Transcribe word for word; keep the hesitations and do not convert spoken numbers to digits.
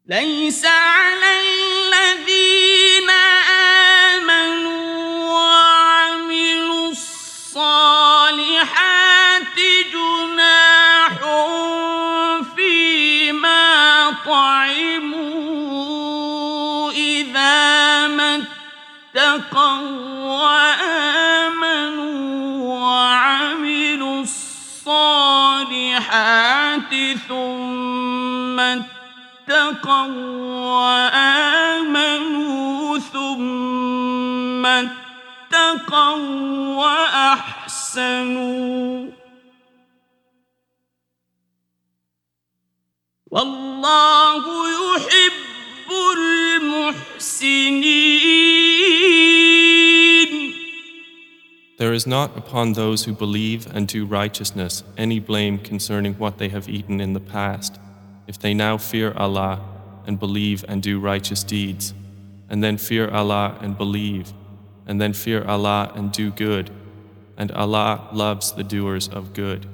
ليس على الذين آمنوا وعملوا الصالحات جناح فيما طعموا إذا ما اتقوا وآمنوا وعملوا الصالحات ثم اتقوا وآمنوا ثم اتقوا وأحسنوا والله يحب المحسنين. There is not upon those who believe and do righteousness any blame concerning what they have eaten in the past, if they now fear Allah and believe and do righteous deeds, and then fear Allah and believe, and then fear Allah and do good, and Allah loves the doers of good.